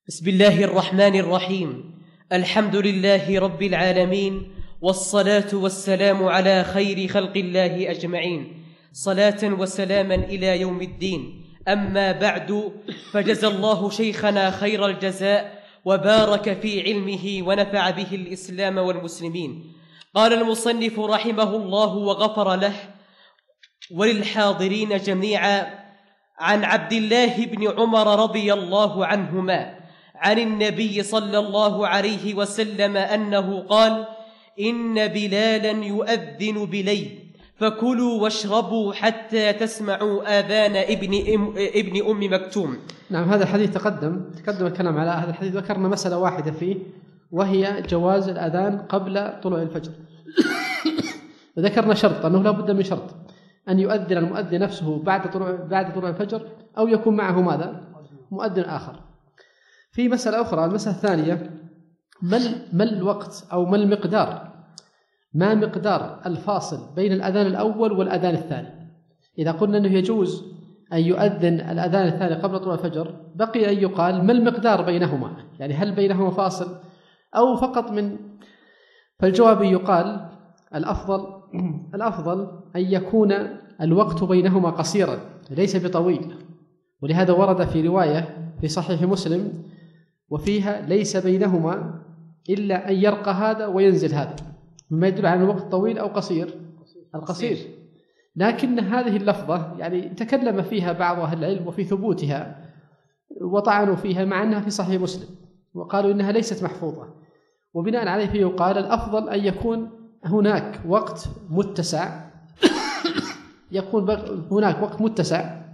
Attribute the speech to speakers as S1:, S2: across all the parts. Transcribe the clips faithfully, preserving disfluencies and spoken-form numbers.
S1: بسم الله الرحمن الرحيم. الحمد لله رب العالمين، والصلاة والسلام على خير خلق الله أجمعين، صلاة وسلاما إلى يوم الدين. أما بعد، فجزى الله شيخنا خير الجزاء وبارك في علمه ونفع به الإسلام والمسلمين. قال المصنف رحمه الله وغفر له وللحاضرين جميعا: عن عبد الله بن عمر رضي الله عنهما عن النبي صلى الله عليه وسلم أنه قال: إن بلالا يؤذن بليل فكلوا واشربوا حتى تسمعوا آذان ابن, أم ابن أم مكتوم.
S2: نعم، هذا الحديث تقدم تقدم الكلام على هذا الحديث. ذكرنا مسألة واحدة فيه، وهي جواز الأذان قبل طلوع الفجر. وذكرنا شرط أنه لا بد من شرط أن يؤذن المؤذن نفسه بعد طلوع بعد طلوع الفجر، أو يكون معه ماذا؟ مؤذن آخر. في مسألة أخرى، المسألة الثانية: ما الوقت أو ما المقدار ما مقدار الفاصل بين الأذان الأول والأذان الثاني؟ إذا قلنا أنه يجوز أن يؤذن الأذان الثاني قبل طلوع الفجر، بقي أن يقال ما المقدار بينهما، يعني هل بينهما فاصل أو فقط من؟ فالجواب يقال الأفضل الأفضل أن يكون الوقت بينهما قصيرا ليس بطويل، ولهذا ورد في رواية في صحيح مسلم وفيها: ليس بينهما إلا أن يرقى هذا وينزل هذا، مما يدل على الوقت طويل أو قصير. القصير. لكن هذه اللفظة يعني تكلم فيها بعض أهل العلم وفي ثبوتها وطعنوا فيها، مع أنها في صحيح مسلم، وقالوا إنها ليست محفوظة. وبناء عليه يقال الأفضل أن يكون هناك وقت متسع يكون هناك وقت متسع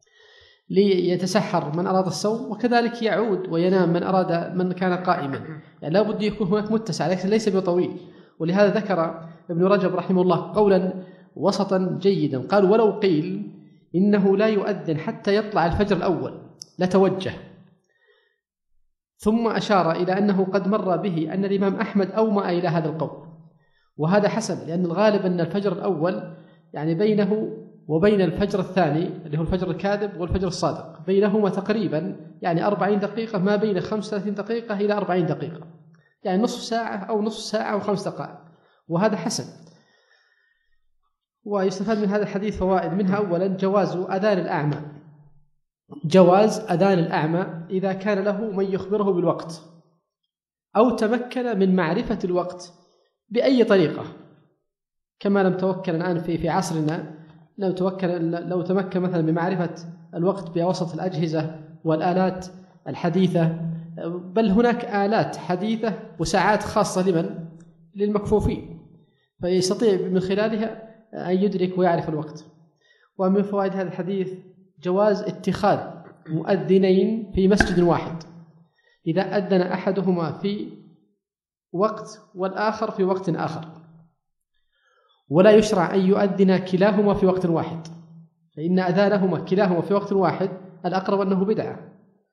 S2: ليتسحر من أراد الصوم، وكذلك يعود وينام من أراد من كان قائما. يعني لا بد يكون هناك متسع لكن ليس بطويل. ولهذا ذكر ابن رجب رحمه الله قولا وسطا جيدا، قال: ولو قيل إنه لا يؤذن حتى يطلع الفجر الأول لتوجه. ثم أشار إلى أنه قد مر به أن الإمام أحمد أومأ إلى هذا القول، وهذا حسن، لأن الغالب أن الفجر الأول يعني بينه وبين الفجر الثاني اللي هو الفجر الكاذب والفجر الصادق بينهما تقريبا يعني أربعين دقيقة، ما بين خمسة وثلاثين دقيقة إلى أربعين دقيقة، يعني نصف ساعة أو نصف ساعة وخمس دقائق، وهذا حسن. ويستفاد من هذا الحديث فوائد، منها أولا جواز أذان الأعمى جواز أذان الأعمى إذا كان له من يخبره بالوقت، أو تمكن من معرفة الوقت بأي طريقة، كما لم توكل الآن في في عصرنا لو توكل لو تمكن مثلا بمعرفة الوقت بوسط الأجهزة والآلات الحديثة، بل هناك آلات حديثة وساعات خاصة لمن للمكفوفين، فيستطيع من خلالها أن يدرك ويعرف الوقت. ومن فوائد هذا الحديث جواز اتخاذ مؤذنين في مسجد واحد، إذا أذن أحدهما في وقت والآخر في وقت آخر، ولا يشرع أن يؤذن كلاهما في وقت واحد، فإن أذانهما كلاهما في وقت واحد الأقرب أنه بدعة.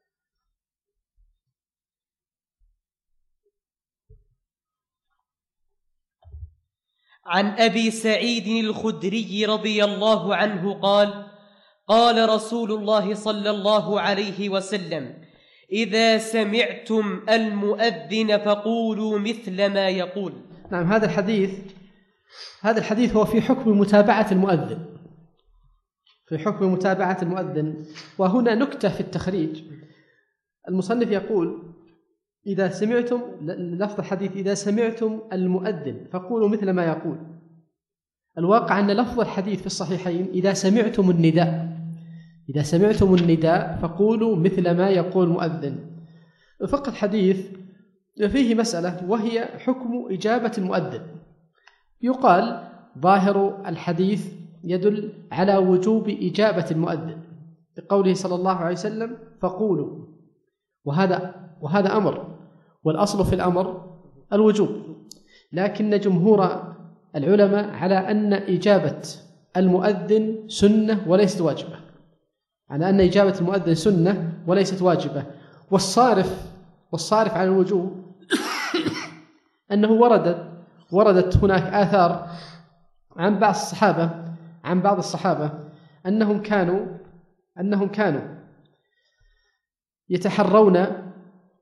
S1: عن أبي سعيد الخدري رضي الله عنه قال: قال رسول الله صلى الله عليه وسلم: إذا سمعتم المؤذن فقولوا مثل ما يقول.
S2: نعم، هذا الحديث هذا الحديث هو في حكم متابعة المؤذن في حكم متابعة المؤذن وهنا نكتة في التخريج. المصنف يقول: إذا سمعتم، لفظ الحديث إذا سمعتم المؤذن فقولوا مثل ما يقول. الواقع أن لفظ الحديث في الصحيحين: إذا سمعتم النداء إذا سمعتم النداء فقولوا مثل ما يقول المؤذن. فقط حديث فيه مسألة، وهي حكم إجابة المؤذن. يقال ظاهر الحديث يدل على وجوب إجابة المؤذن بقوله صلى الله عليه وسلم: فقولوا، وهذا وهذا أمر، والأصل في الأمر الوجوب. لكن جمهور العلماء على أن إجابة المؤذن سنة وليست واجبة، على أن إجابة المؤذن سنة وليست واجبة. والصارف والصارف على الوجوب أنه وردت وردت هناك آثار عن بعض الصحابة عن بعض الصحابة أنهم كانوا أنهم كانوا يتحرون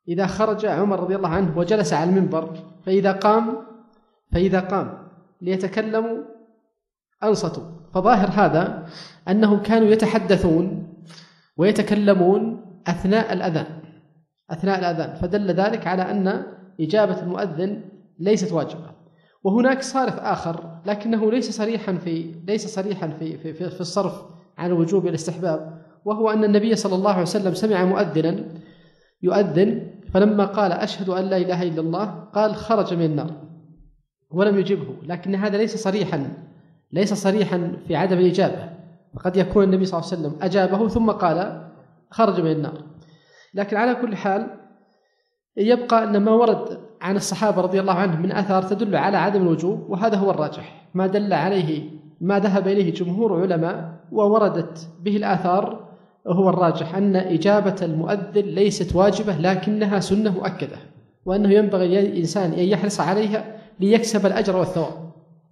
S2: إذا خرج عمر رضي الله عنه وجلس على المنبر فإذا قام فإذا قام ليتكلموا أنصتوا. فظاهر هذا أنهم كانوا يتحدثون ويتكلمون أثناء الأذان أثناء الأذان فدل ذلك على أن إجابة المؤذن ليست واجبة. وهناك صارف آخر لكنه ليس صريحا في ليس صريحا في في في, في الصرف عن الوجوب إلى الاستحباب، وهو أن النبي صلى الله عليه وسلم سمع مؤذنا يؤذن فلما قال أشهد أن لا إله إلا الله قال خرج من النار ولم يجبه، لكن هذا ليس صريحا ليس صريحا في عدم الإجابة، وقد يكون النبي صلى الله عليه وسلم أجابه ثم قال خرج من النار. لكن على كل حال يبقى أن ما ورد عن الصحابة رضي الله عنهم من أثار تدل على عدم الوجوب، وهذا هو الراجح، ما دل عليه ما ذهب إليه جمهور علماء ووردت به الآثار هو الراجح، أن إجابة المؤذن ليست واجبة لكنها سنة مؤكدة، وأنه ينبغي الإنسان أن يحرص عليها ليكسب الأجر والثواب.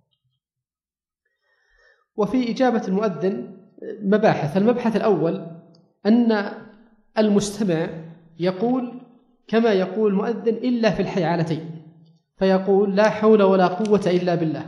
S2: وفي إجابة المؤذن مباحث. المبحث الأول أن المستمع يقول كما يقول المؤذن إلا في الحيعلتين، فيقول لا حول ولا قوة إلا بالله.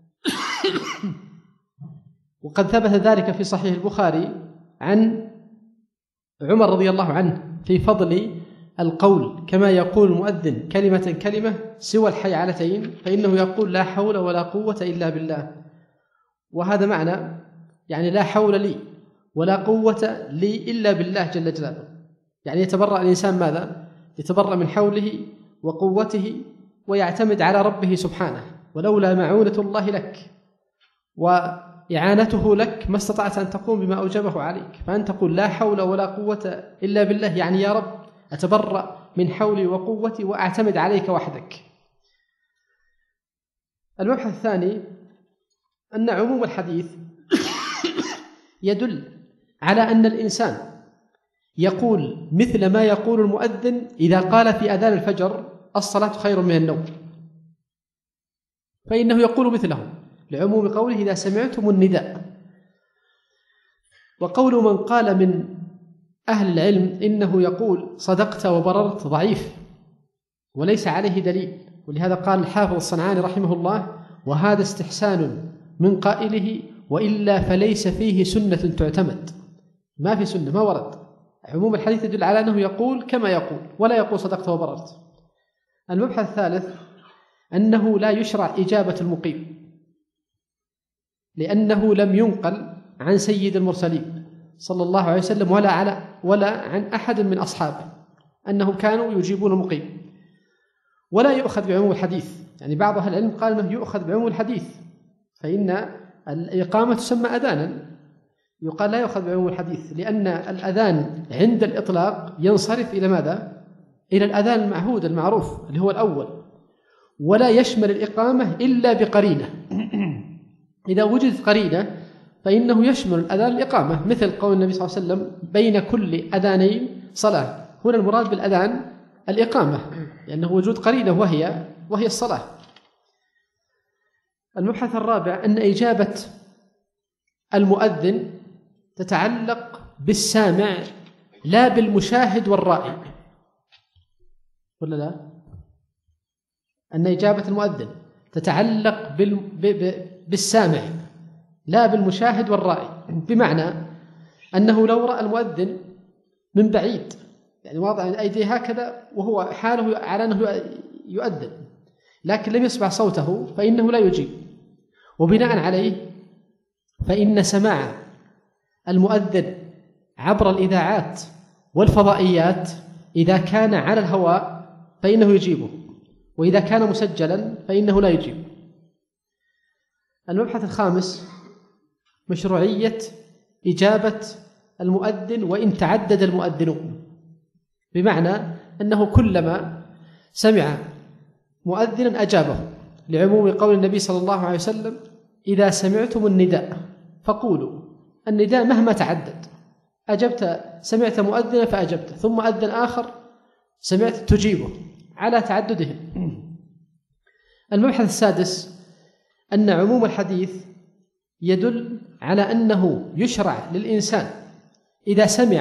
S2: وقد ثبت ذلك في صحيح البخاري عن عمر رضي الله عنه في فضل القول كما يقول المؤذن كلمة كلمة سوى الحيعلتين، فإنه يقول لا حول ولا قوة إلا بالله. وهذا معنى يعني لا حول لي ولا قوة لي إلا بالله جل جلاله، يعني يتبرأ الإنسان ماذا؟ يتبرأ من حوله وقوته ويعتمد على ربه سبحانه، ولولا معونة الله لك وإعانته لك ما استطعت أن تقوم بما أوجبه عليك، فأن تقول لا حول ولا قوة إلا بالله يعني يا رب أتبرأ من حولي وقوتي وأعتمد عليك وحدك. المبحث الثاني أن عموم الحديث يدل على أن الإنسان يقول مثل ما يقول المؤذن إذا قال في أذان الفجر الصلاة خير من النوم، فإنه يقول مثله لعموم قوله إذا سمعتم النداء. وقول من قال من أهل العلم إنه يقول صدقت وبررت ضعيف وليس عليه دليل، ولهذا قال الحافظ الصنعاني رحمه الله وهذا استحسان من قائله وإلا فليس فيه سنة تعتمد. ما في سنة، ما ورد. عموم الحديث يدل على أنه يقول كما يقول ولا يقول صدقت وبررت. المبحث الثالث أنه لا يشرع إجابة المقيم، لأنه لم ينقل عن سيد المرسلين صلى الله عليه وسلم ولا على ولا عن أحد من أصحابه أنهم كانوا يجيبون المقيم، ولا يؤخذ بعموم الحديث. يعني بعض أهل العلم قال أنه يؤخذ بعموم الحديث، فإن الإقامة تسمى أذانا، يقال لا يؤخذ بعموم الحديث، لأن الأذان عند الإطلاق ينصرف إلى ماذا؟ إلى الأذان المعهود المعروف اللي هو الأول، ولا يشمل الإقامة إلا بقرينة. إذا وجدت قرينة فإنه يشمل الأذان الإقامة، مثل قول النبي صلى الله عليه وسلم بين كل أذانين صلاة. هنا المراد بالأذان الإقامة لأنه وجود قرينة وهي وهي الصلاة. المبحث الرابع أن إجابة المؤذن تتعلق بالسامع لا بالمشاهد والرائي، ولا لا؟ أن إجابة المؤذن تتعلق بالسامع لا بالمشاهد والرائي، بمعنى أنه لو رأى المؤذن من بعيد يعني واضع أيديه هكذا وهو حاله على أنه يؤذن لكن لم يسمع صوته فإنه لا يجيب، وبناء عليه فإن سماع المؤذن عبر الإذاعات والفضائيات إذا كان على الهواء فإنه يجيبه، وإذا كان مسجلا فإنه لا يجيب. المبحث الخامس مشروعية إجابة المؤذن وإن تعدد المؤذنون، بمعنى أنه كلما سمع مؤذنا أجابه، لعموم قول النبي صلى الله عليه وسلم إذا سمعتم النداء فقولوا. النداء مهما تعدد، أجبت سمعت مؤذنا فأجبت ثم أذن آخر سمعت تجيبه على تعددهم. المبحث السادس أن عموم الحديث يدل على أنه يشرع للإنسان إذا سمع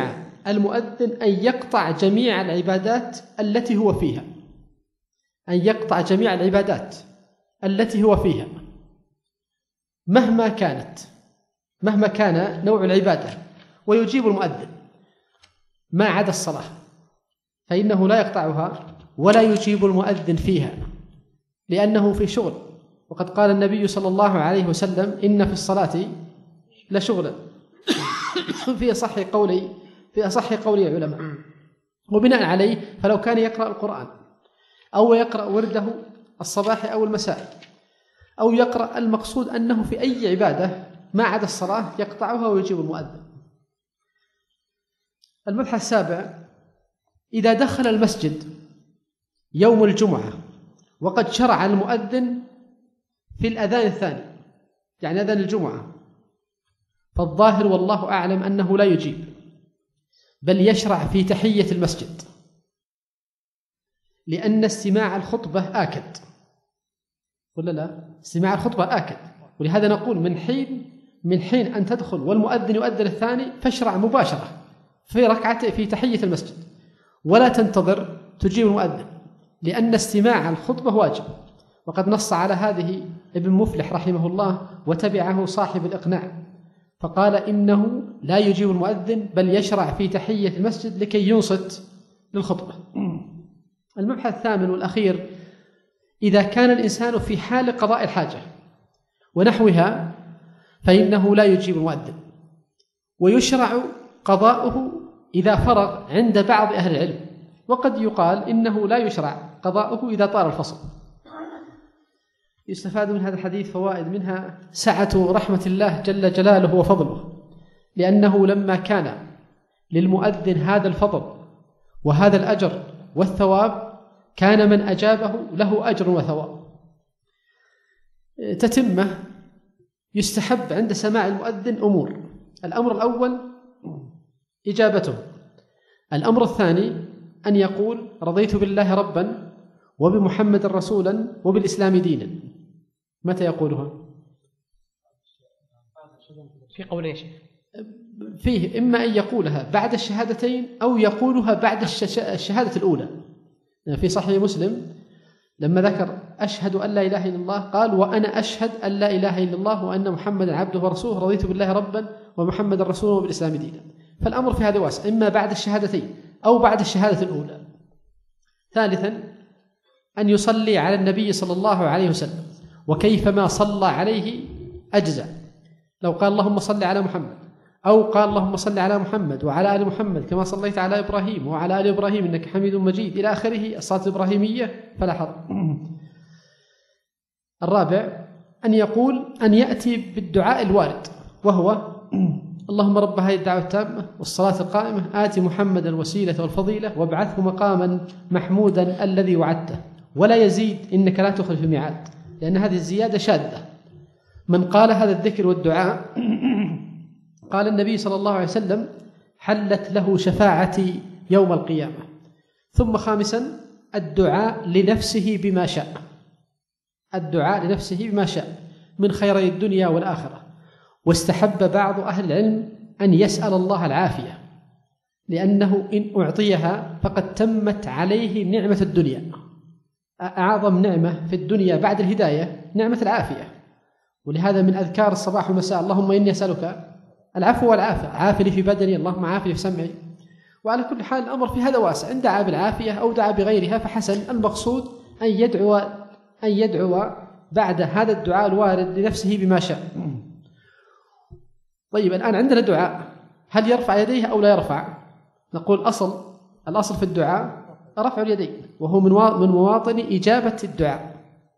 S2: المؤذن أن يقطع جميع العبادات التي هو فيها، أن يقطع جميع العبادات التي هو فيها مهما كانت، مهما كان نوع العبادة، ويجيب المؤذن ما عدا الصلاة، فإنه لا يقطعها ولا يجيب المؤذن فيها لأنه في شغل. وقد قال النبي صلى الله عليه وسلم: إن في الصلاة لشغلا في أصح قولي في أصح قولي العلماء. وبناء عليه فلو كان يقرأ القرآن أو يقرأ ورده الصباح أو المساء أو يقرأ، المقصود أنه في أي عبادة ما عدا الصلاة يقطعها ويجيب المؤذن. المبحث السابع: إذا دخل المسجد يوم الجمعة وقد شرع المؤذن في الأذان الثاني، يعني أذان الجمعة، فالظاهر والله أعلم أنه لا يجيب، بل يشرع في تحية المسجد، لأن استماع الخطبة آكد، ولا لا؟ استماع الخطبة آكد، ولهذا نقول من حين من حين أن تدخل والمؤذن يؤذن الثاني فاشرع مباشرة في ركعة في تحية المسجد، ولا تنتظر تجيب المؤذن، لأن استماع الخطبة واجب. وقد نص على هذه ابن مفلح رحمه الله، وتبعه صاحب الإقناع، فقال إنه لا يجيب المؤذن بل يشرع في تحية المسجد لكي ينصت للخطبة. المبحث الثامن والأخير: إذا كان الإنسان في حال قضاء الحاجة ونحوها فإنه لا يجيب المؤذن، ويشرع قضاؤه إذا فرغ عند بعض أهل العلم، وقد يقال إنه لا يشرع قضاؤه إذا طال الفصل. يستفاد من هذا الحديث فوائد، منها سعة رحمة الله جل جلاله وفضله، لأنه لما كان للمؤذن هذا الفضل وهذا الأجر والثواب كان من أجابه له أجر وثواب. تتمة: يستحب عند سماع المؤذن أمور: الأمر الأول إجابته، الأمر الثاني أن يقول: رضيت بالله ربا وبمحمد رسولا وبالإسلام دينا. متى يقولها؟
S1: في قول يا شيخ
S2: فيه إما أن يقولها بعد الشهادتين أو يقولها بعد الشهادة الأولى. في صحيح مسلم لما ذكر أشهد أن لا إله إلا الله قال: وأنا أشهد أن لا إله إلا الله وأن محمدا عبده ورسوله، رضيت بالله ربا ومحمد رسوله وبالإسلام دينا. فالأمر في هذا واسع، إما بعد الشهادتين أو بعد الشهادة الأولى. ثالثا أن يصلي على النبي صلى الله عليه وسلم، وكيفما صلى عليه أجزع. لو قال اللهم صل على محمد، أو قال اللهم صل على محمد وعلى آل محمد كما صليت على إبراهيم وعلى آل إبراهيم إنك حميد مجيد إلى آخره الصلاة الإبراهيمية فلا حرج. الرابع أن يقول أن يأتي بالدعاء الوارد، وهو: اللهم رب هذه الدعوة التامة والصلاة القائمة آتي محمدا الوسيلة والفضيلة وابعثه مقاما محمودا الذي وعدته، ولا يزيد إنك لا تخلف الميعاد، لأن هذه الزيادة شاذة. من قال هذا الذكر والدعاء قال النبي صلى الله عليه وسلم: حلت له شفاعتي يوم القيامة. ثم خامسا الدعاء لنفسه بما شاء، الدعاء لنفسه بما شاء من خيري الدنيا والآخرة. واستحب بعض أهل العلم أن يسأل الله العافية، لأنه إن أعطيها فقد تمت عليه نعمة الدنيا. أعظم نعمة في الدنيا بعد الهداية نعمة العافية، ولهذا من أذكار الصباح والمساء: اللهم إني أسألك العفو والعافية، عافني في بدني، اللهم عافني في سمعي. وعلى كل حال الأمر في هذا واسع، إن دعا بالعافية أو دعا بغيرها فحسن. المقصود أن يدعو أن يدعو بعد هذا الدعاء الوارد لنفسه بما شاء. طيب الآن عندنا دعاء، هل يرفع يديه أو لا يرفع؟ نقول أصل الأصل في الدعاء رفع اليدين، وهو من مواطن إجابة الدعاء.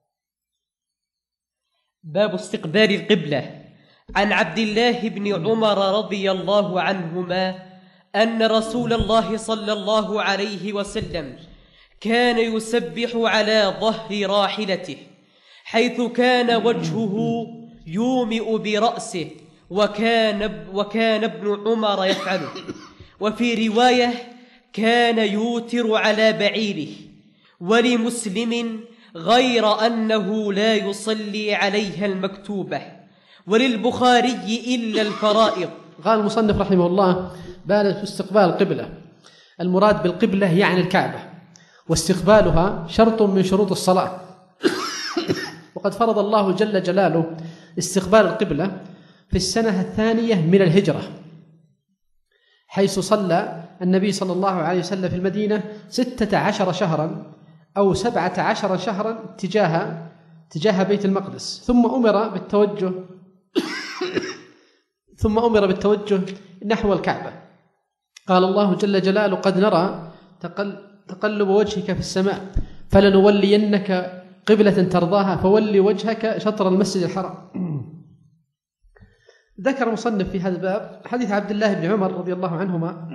S1: باب استقبال القبلة. عن عبد الله بن عمر رضي الله عنهما أن رسول الله صلى الله عليه وسلم كان يسبح على ظهر راحلته، حيث كان وجهه يومئ برأسه، وكان, وكان ابن عمر يفعله. وفي رواية: كان يوتر على بعيره. ولمسلم: غير أنه لا يصلي عليها المكتوبة. وللبخاري: إلا الفرائض.
S2: قال المصنف رحمه الله: باب استقبال القبلة. المراد بالقبلة يعني الكعبة، واستقبالها شرط من شروط الصلاة. وقد فرض الله جل جلاله استقبال القبلة في السنة الثانية من الهجرة، حيث صلى النبي صلى الله عليه وسلم في المدينة ستة عشر شهرا أو سبعة عشر شهرا تجاه تجاه بيت المقدس، ثم أمر بالتوجه ثم أمر بالتوجه نحو الكعبة. قال الله جل جلاله: قد نرى تقلب وجهك في السماء فلنولينك قبلة ترضاها فولي وجهك شطر المسجد الحرام. ذكر المصنف في هذا الباب حديث عبد الله بن عمر رضي الله عنهما.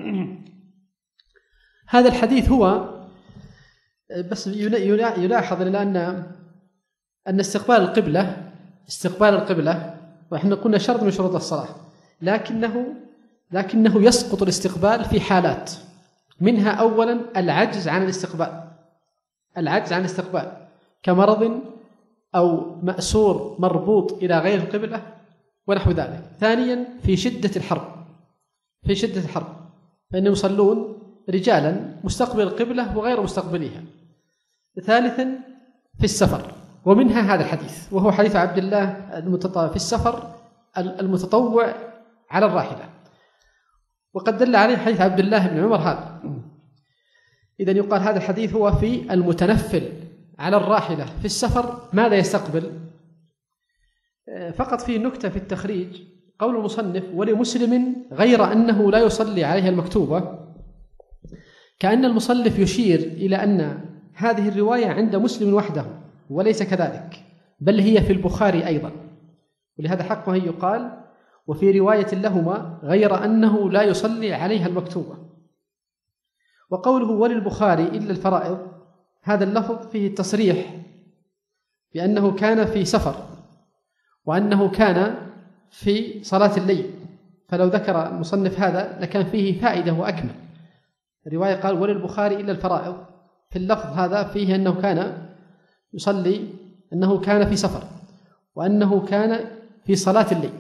S2: هذا الحديث هو بس يلاحظ لأن أن استقبال القبلة استقبال القبلة وإحنا قلنا شرط من شروط الصلاة، لكنه لكنه يسقط الاستقبال في حالات، منها أولا العجز عن الاستقبال العجز عن الاستقبال كمرض أو مأسور مربوط إلى غير القبلة ونحو ذلك. ثانيا في شدة الحرب في شدة الحرب فإنهم يصلون رجالا مستقبل القبلة وغير مستقبليها. ثالثا في السفر، ومنها هذا الحديث وهو حديث عبد الله في السفر المتطوع على الراحلة، وقد دل عليه حديث عبد الله بن عمر هذا. إذن يقال هذا الحديث هو في المتنفل على الراحلة في السفر ماذا يستقبل. فقط في نكتة في التخريج، قول المصنف: ولمسلم غير أنه لا يصلي عليها المكتوبة، كأن المصنف يشير إلى أن هذه الرواية عند مسلم وحده، وليس كذلك، بل هي في البخاري أيضا، ولهذا حقه يقال وفي رواية لهما غير أنه لا يصلي عليها المكتوبة. وقوله وللبخاري إلا الفرائض، هذا اللفظ فيه التصريح بأنه كان في سفر وأنه كان في صلاة الليل، فلو ذكر المصنف هذا لكان فيه فائدة وأكمل. الرواية قال وللبخاري إلا الفرائض، في اللفظ هذا فيه أنه كان يصلي أنه كان في سفر وأنه كان في صلاة الليل.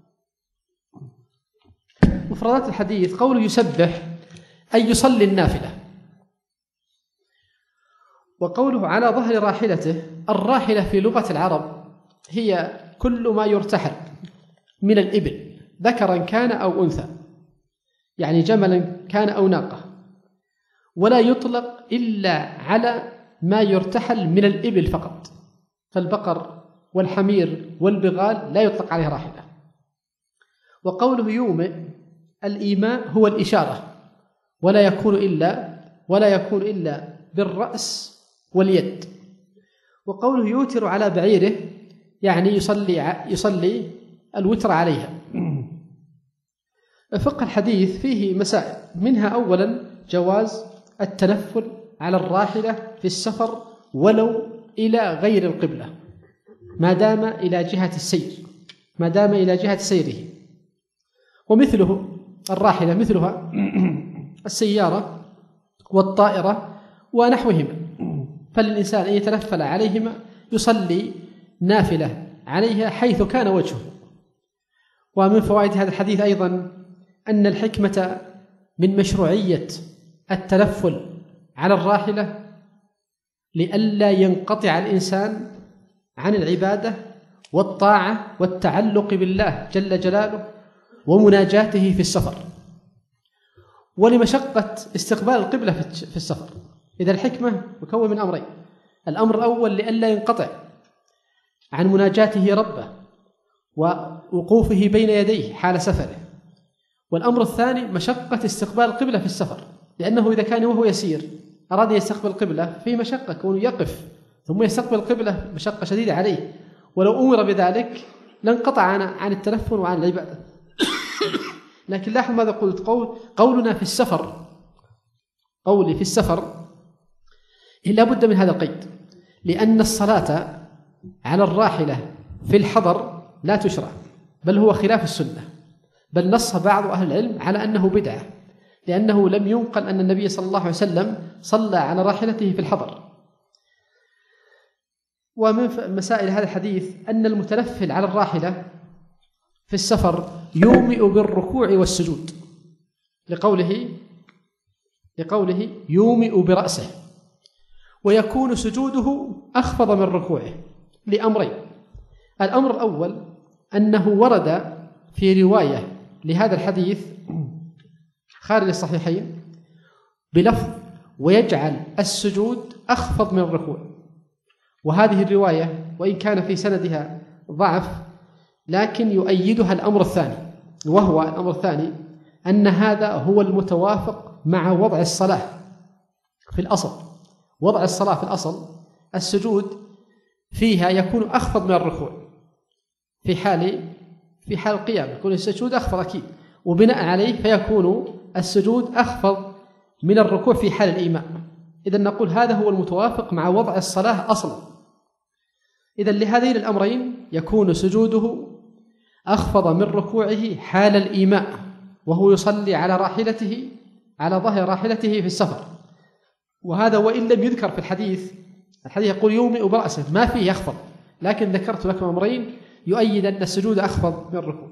S2: مفردات الحديث: قوله يسبح أي يصلي النافلة، وقوله على ظهر راحلته. الراحلة في لغة العرب هي كل ما يرتحل من الإبل ذكرا كان أو أنثى، يعني جملا كان أو ناقة، ولا يطلق إلا على ما يرتحل من الإبل فقط، فالبقر والحمير والبغال لا يطلق عليه راحلة. وقوله يومئ، الإيماء هو الإشارة، ولا يكون إلا ولا يكون إلا بالرأس واليد. وقوله يوتر على بعيره، يعني يصلي يصلي الوتر عليها. فقه الحديث فيه مسائل، منها أولا جواز التنفل على الراحلة في السفر ولو إلى غير القبلة، ما دام إلى جهة السير ما دام إلى جهة سيره. ومثله الراحلة مثلها السيارة والطائرة ونحوهما، فالإنسان أن يتنفل عليهما يصلي نافلة عليها حيث كان وجهه. ومن فوائد هذا الحديث أيضا أن الحكمة من مشروعية التنفل على الراحلة لئلا ينقطع الإنسان عن العبادة والطاعة والتعلق بالله جل جلاله ومناجاته في السفر، ولمشقة استقبال القبلة في السفر. إذا الحكمة مكون من أمرين: الأمر الأول لئلا ينقطع عن مناجاته ربه ووقوفه بين يديه حال سفره، والأمر الثاني مشقة استقبال القبلة في السفر، لأنه إذا كان وهو يسير أراد يستقبل القبلة في مشقة، كونه يقف ثم يستقبل القبلة مشقة شديدة عليه، ولو أمر بذلك لانقطع عن عن التنفل وعن العبادة. لكن لاحظ ماذا قلت: قول قولنا في السفر قولي في السفر لا بد من هذا القيد، لأن الصلاة على الراحلة في الحضر لا تشرع، بل هو خلاف السنة، بل نص بعض أهل العلم على أنه بدعة، لأنه لم ينقل أن النبي صلى الله عليه وسلم صلى على راحلته في الحضر. ومن مسائل هذا الحديث أن المتنفل على الراحلة في السفر يومئ بالركوع والسجود، لقوله لقوله يومئ برأسه، ويكون سجوده أخفض من ركوعه لأمرين. الأمر الأول أنه ورد في رواية لهذا الحديث خارج الصحيحين بلفظ ويجعل السجود أخفض من الركوع، وهذه الرواية وإن كان في سندها ضعف لكن يؤيدها الأمر الثاني، وهو الأمر الثاني أن هذا هو المتوافق مع وضع الصلاة في الأصل. وضع الصلاة في الأصل السجود فيها يكون أخفض من الركوع في حال في حال القيام، يكون السجود أخفض أكيد، وبناء عليه فيكون السجود أخفض من الركوع في حال الإيماء. إذن نقول هذا هو المتوافق مع وضع الصلاة أصلا. إذن لهذين الأمرين يكون سجوده أخفض من ركوعه حال الإيماء وهو يصلي على راحلته على ظهر راحلته في السفر، وهذا وإن لم يذكر في الحديث. الحديث يقول يومئ برأسه، ما فيه يخفض، لكن ذكرت لكم أمرين يؤيد أن السجود أخفض من الركوع.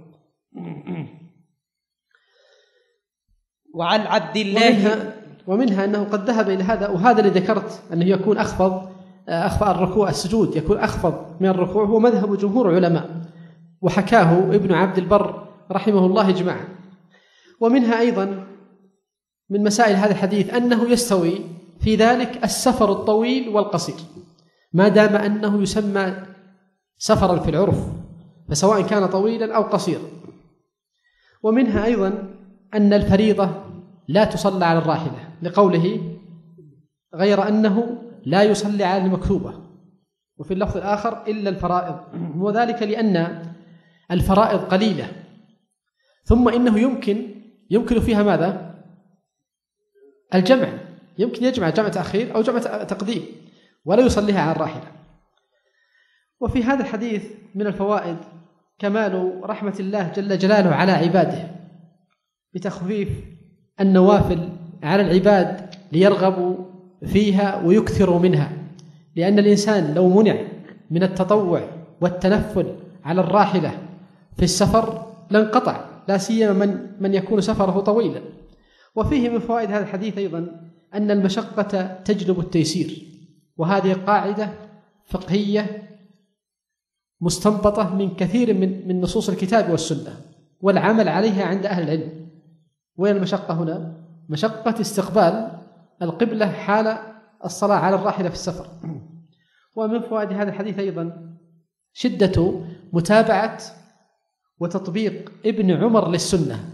S1: وعن عبد الله
S2: ومنها, ومنها أنه قد ذهب إلى هذا، وهذا اللي ذكرت أنه يكون أخفض أخفض الركوع السجود يكون أخفض من الركوع، هو مذهب جمهور العلماء، وحكاه ابن عبد البر رحمه الله إجماعا. ومنها أيضا من مسائل هذا الحديث أنه يستوي في ذلك السفر الطويل والقصير، ما دام أنه يسمى سفرا في العرف، فسواء كان طويلا أو قصيرا. ومنها أيضا أن الفريضة لا تصلى على الراحلة لقوله غير أنه لا يصلي على المكتوبة، وفي اللفظ الآخر إلا الفرائض، وذلك لأن الفرائض قليلة، ثم إنه يمكن يمكن فيها ماذا؟ الجمع، يمكن يجمع جمع تأخير أو جمع تقديم ولا يصليها على الراحلة. وفي هذا الحديث من الفوائد كمال رحمة الله جل جلاله على عباده بتخفيف النوافل على العباد ليرغبوا فيها ويكثروا منها، لأن الإنسان لو منع من التطوع والتنفل على الراحلة في السفر لانقطع، لا سيما من من يكون سفره طويلا. وفيه من فوائد هذا الحديث أيضا أن المشقة تجلب التيسير، وهذه قاعدة فقهية مستنبطة من كثير من من نصوص الكتاب والسنة والعمل عليها عند أهل العلم. وين المشقة هنا؟ مشقة استقبال القبلة حال الصلاة على الراحلة في السفر. ومن فوائد هذا الحديث أيضا شدة متابعة وتطبيق ابن عمر للسنة،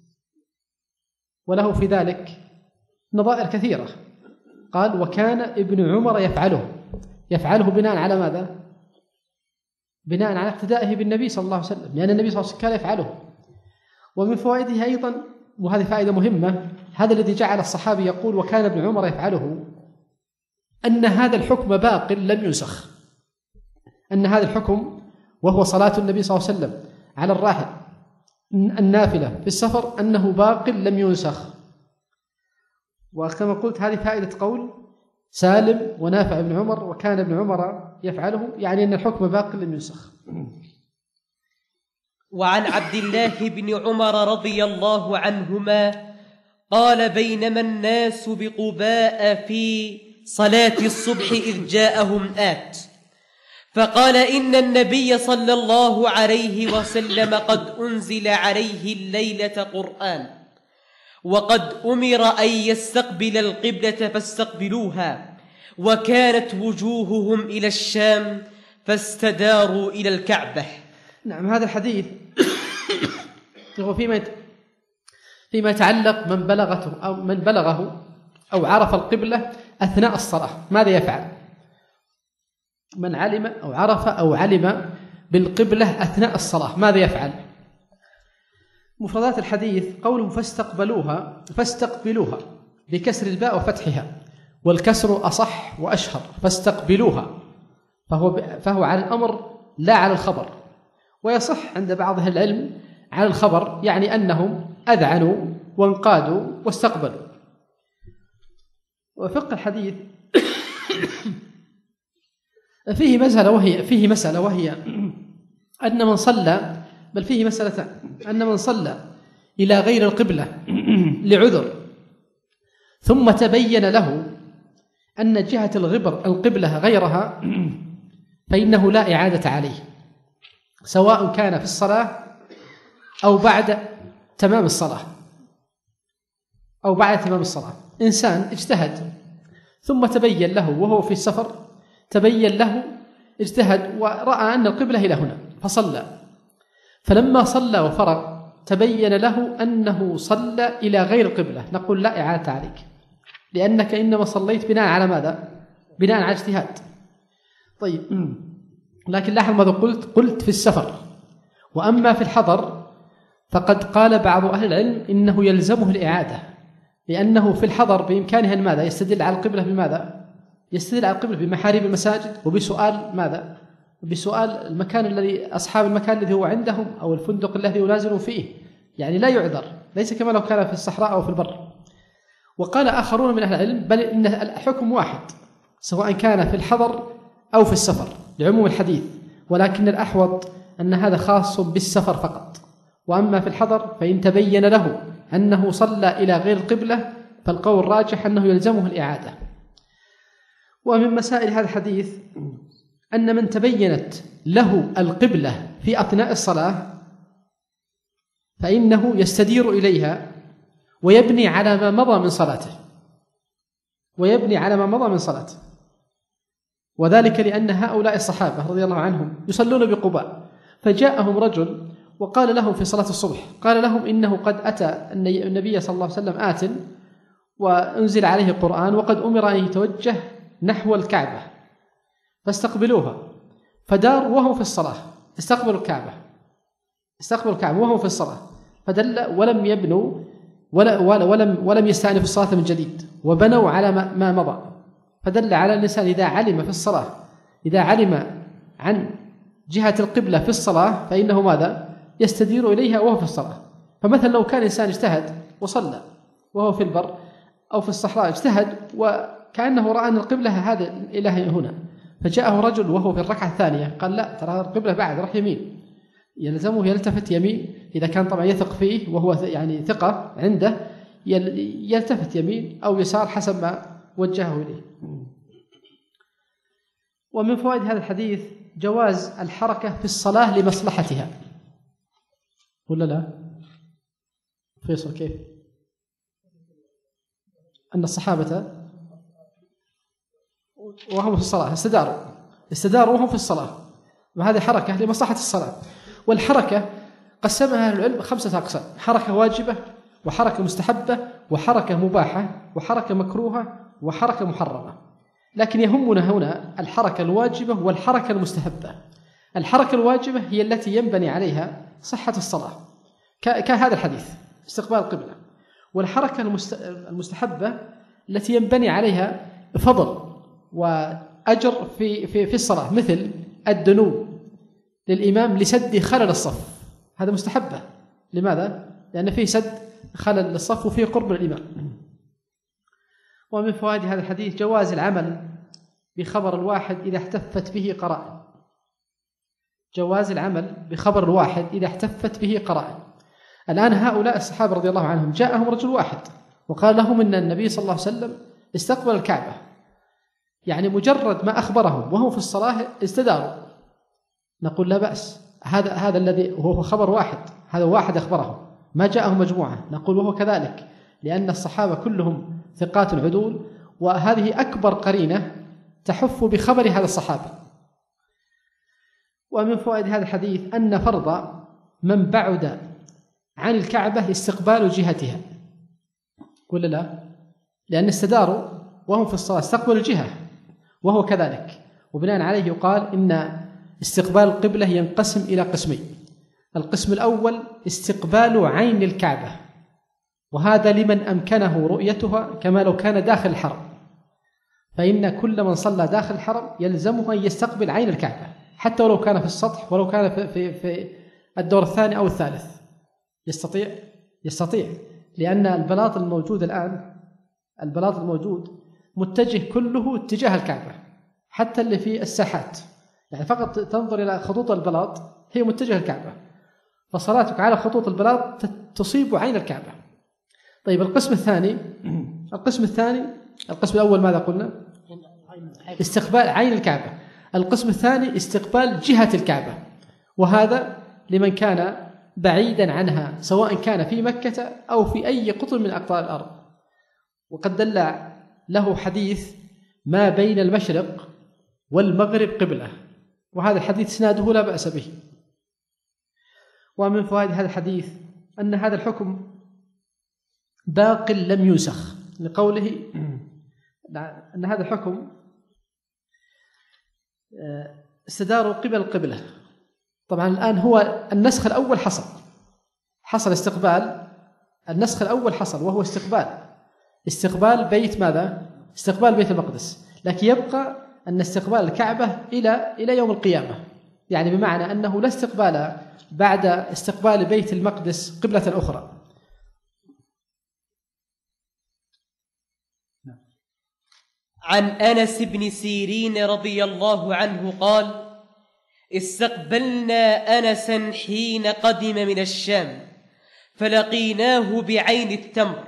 S2: وله في ذلك نظائر كثيرة. قال وكان ابن عمر يفعله يفعله بناء على ماذا؟ بناء على اقتدائه بالنبي صلى الله عليه وسلم، لأن النبي صلى الله عليه وسلم كان يفعله. ومن فوائده أيضا، وهذه فائدة مهمة، هذا الذي جعل الصحابي يقول وكان ابن عمر يفعله، أن هذا الحكم باق لم ينسخ، أن هذا الحكم وهو صلاة النبي صلى الله عليه وسلم على الراحل النافلة في السفر أنه باق لم ينسخ. وكما قلت هذه فائدة قول سالم ونافع ابن عمر وكان ابن عمر يفعله، يعني أن الحكم باق لم ينسخ.
S1: وعن عبد الله بن عمر رضي الله عنهما قال بينما الناس بقباء في صلاة الصبح إذ جاءهم آت فقال إن النبي صلى الله عليه وسلم قد أنزل عليه الليلة قرآن وقد أمر أن يستقبل القبلة فاستقبلوها، وكانت وجوههم إلى الشام فاستداروا إلى الكعبة.
S2: نعم، هذا الحديث هو فيما فيما يتعلق من بلغته أو من بلغه أو عرف القبلة أثناء الصلاة ماذا يفعل؟ من علم أو عرف أو علم بالقبلة أثناء الصلاة ماذا يفعل؟ مفردات الحديث قوله فاستقبلوها فاستقبلوها بكسر الباء وفتحها، والكسر أصح وأشهر، فاستقبلوها، فهو فهو على الأمر لا على الخبر. ويصح عند بعض أهل العلم على الخبر، يعني أنهم أذعنوا وانقادوا واستقبلوا. وفقه الحديث فيه مسألة وهي فيه مسألة وهي أن من صلى بل فيه مسألتان: أن من صلى إلى غير القبلة لعذر ثم تبين له أن جهة الغبر القبلة غيرها فإنه لا إعادة عليه، سواء كان في الصلاة أو بعد تمام الصلاة أو بعد تمام الصلاة. إنسان اجتهد ثم تبين له وهو في السفر، تبين له اجتهد ورأى أن القبلة إلى هنا فصلى، فلما صلى وفرغ تبين له أنه صلى إلى غير القبلة، نقول لا إعادة عليك، لأنك إنما صليت بناء على ماذا؟ بناء على اجتهاد. طيب، لكن لاحظ ماذا قلت؟ قلت في السفر. وأما في الحضر فقد قال بعض أهل العلم إنه يلزمه الإعادة، لأنه في الحضر بإمكانه أن ماذا؟ يستدل على القبلة بماذا؟ يستدل على القبلة بمحاريب المساجد وبسؤال ماذا؟ بسؤال المكان الذي أصحاب المكان الذي هو عندهم أو الفندق الذي ينازلون فيه، يعني لا يعذر، ليس كما لو كان في الصحراء أو في البر. وقال آخرون من أهل العلم بل إن الحكم واحد سواء كان في الحضر أو في السفر لعموم الحديث، ولكن الأحوط أن هذا خاص بالسفر فقط، وأما في الحضر فإن تبين له أنه صلى إلى غير القبلة فالقول الراجح أنه يلزمه الإعادة. ومن مسائل هذا الحديث أن من تبينت له القبلة في أثناء الصلاة فإنه يستدير إليها ويبني على ما مضى من صلاته ويبني على ما مضى من صلاته وذلك لأن هؤلاء الصحابة رضي الله عنهم يصلون بقباء، فجاءهم رجل وقال لهم في صلاة الصبح، قال لهم إنه قد أتى النبي صلى الله عليه وسلم آت وأنزل عليه القرآن وقد أمر أن يتوجه نحو الكعبة فاستقبلوها، فدار وهو في الصلاة، استقبلوا الكعبة استقبلوا الكعبة وهو في الصلاة، فدل ولم يبنوا ولا ولم ولم يستأنفوا الصلاة من جديد وبنوا على ما مضى، فدل على الإنسان إذا علم في الصلاة إذا علم عن جهة القبلة في الصلاة فإنه ماذا؟ يستدير إليها وهو في الصلاة. فمثلا لو كان إنسان اجتهد وصلى وهو في البر أو في الصحراء، اجتهد وكأنه رأى أن القبلة هذا إلى هنا، فجاءه رجل وهو في الركعة الثانية قال لا ترى القبلة بعد، راح يمين، يلزمه يلتفت يمين إذا كان طبعا يثق فيه وهو يعني ثقة عنده، يلتفت يمين أو يسار حسب ما وجهه إليه. ومن فوائد هذا الحديث جواز الحركة في الصلاة لمصلحتها، ولا لا؟ فيصل كيف؟ أن الصحابة وهم في الصلاة استداروا استداروا وهم في الصلاة، وهذه حركة لمصلحة الصلاة. والحركة قسمها أهل العلم خمسة أقسام: حركة واجبة، وحركة مستحبة، وحركة مباحة، وحركة مكروهة، وحركة محرمة. لكن يهمنا هنا الحركة الواجبة والحركة المستحبة. الحركة الواجبة هي التي ينبني عليها صحة الصلاة كهذا الحديث استقبال القبلة، والحركة المستحبة التي ينبني عليها فضل وأجر في في في الصلاة، مثل الدنو للإمام لسد خلل الصف، هذا مستحبة. لماذا؟ لأن فيه سد خلل الصف وفيه قرب الإمام. ومن فوائد هذا الحديث جواز العمل بخبر الواحد إذا احتفت به قرائن جواز العمل بخبر الواحد إذا احتفت به قرائن. الآن هؤلاء الصحابة رضي الله عنهم جاءهم رجل واحد وقال لهم إن النبي صلى الله عليه وسلم استقبل الكعبة، يعني مجرد ما أخبرهم وهم في الصلاة استداروا، نقول لا بأس، هذا هذا الذي هو خبر واحد، هذا واحد أخبرهم، ما جاءهم مجموعة، نقول وهو كذلك، لأن الصحابة كلهم ثقات عدول، وهذه أكبر قرينة تحف بخبر هذا الصحابي. ومن فوائد هذا الحديث أن فرض من بعد عن الكعبة استقبال جهتها، ولا لا؟ لأن استداروا وهم في الصلاة استقبلوا الجهة وهو كذلك، وبناء عليه يقال إن استقبال القبلة ينقسم إلى قسمين: القسم الأول استقبال عين الكعبة، وهذا لمن أمكنه رؤيتها كما لو كان داخل الحرم، فإن كل من صلى داخل الحرم يلزمه أن يستقبل عين الكعبة حتى ولو كان في السطح ولو كان في, في, في الدور الثاني أو الثالث، يستطيع يستطيع لأن البلاط الموجود الآن البلاط الموجود متجه كله اتجاه الكعبة، حتى اللي في الساحات، يعني فقط تنظر إلى خطوط البلاط هي متجهة الكعبة، فصلاتك على خطوط البلاط تصيب عين الكعبة. طيب القسم الثاني القسم الثاني القسم الأول ماذا قلنا؟ استقبال عين الكعبة. القسم الثاني استقبال جهة الكعبة، وهذا لمن كان بعيدا عنها سواء كان في مكة أو في أي قطر من أقطار الأرض. وقد دل له حديث ما بين المشرق والمغرب قبلة، وهذا الحديث اسناده لا بأس به. ومن فوائد هذا الحديث أن هذا الحكم باق لم ينسخ، لقوله أن هذا الحكم استدار قبل القبلة. طبعا الآن هو النسخ الأول حصل حصل استقبال النسخ الأول حصل وهو استقبال استقبال بيت ماذا؟ استقبال بيت المقدس، لكن يبقى أن استقبال الكعبة إلى إلى يوم القيامة، يعني بمعنى أنه لا استقبال بعد استقبال بيت المقدس قبلة أخرى.
S1: عن أنس بن سيرين رضي الله عنه قال: استقبلنا أنسا حين قدم من الشام، فلقيناه بعين التمر،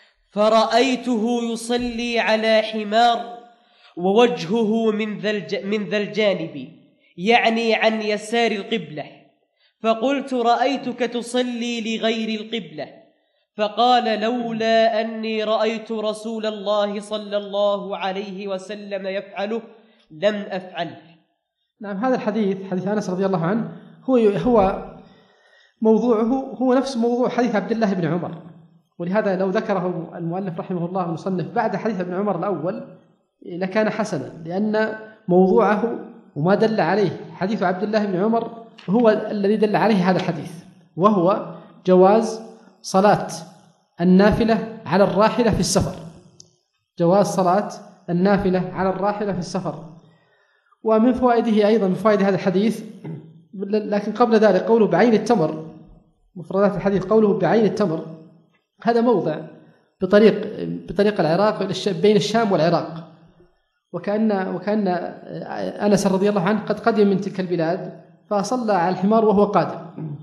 S1: فرأيته يصلي على حمار ووجهه من ذا من ذا الجانب، يعني عن يسار القبلة، فقلت: رأيتك تصلي لغير القبلة، فقال: لولا أني رأيت رسول الله صلى الله عليه وسلم يفعله لم أفعله.
S2: نعم، هذا الحديث حديث أنس رضي الله عنه هو هو موضوعه هو نفس موضوع حديث عبد الله بن عمر، ولهذا لو ذكره المؤلف رحمه الله المصنف بعد حديث ابن عمر الأول لكان حسنا، لأن موضوعه وما دل عليه حديث عبد الله بن عمر هو الذي دل عليه هذا الحديث، وهو جواز صلاة النافلة على الراحلة في السفر جواز صلاة النافلة على الراحلة في السفر. ومن فوائده أيضا من فوائد هذا الحديث، لكن قبل ذلك قوله بعين التمر، مفردات الحديث قوله بعين التمر، هذا موضع بطريق بطريق العراق بين الشام والعراق، وكأن وكأن أنس رضي الله عنه قد قدم من تلك البلاد فصلى على الحمار وهو قادم.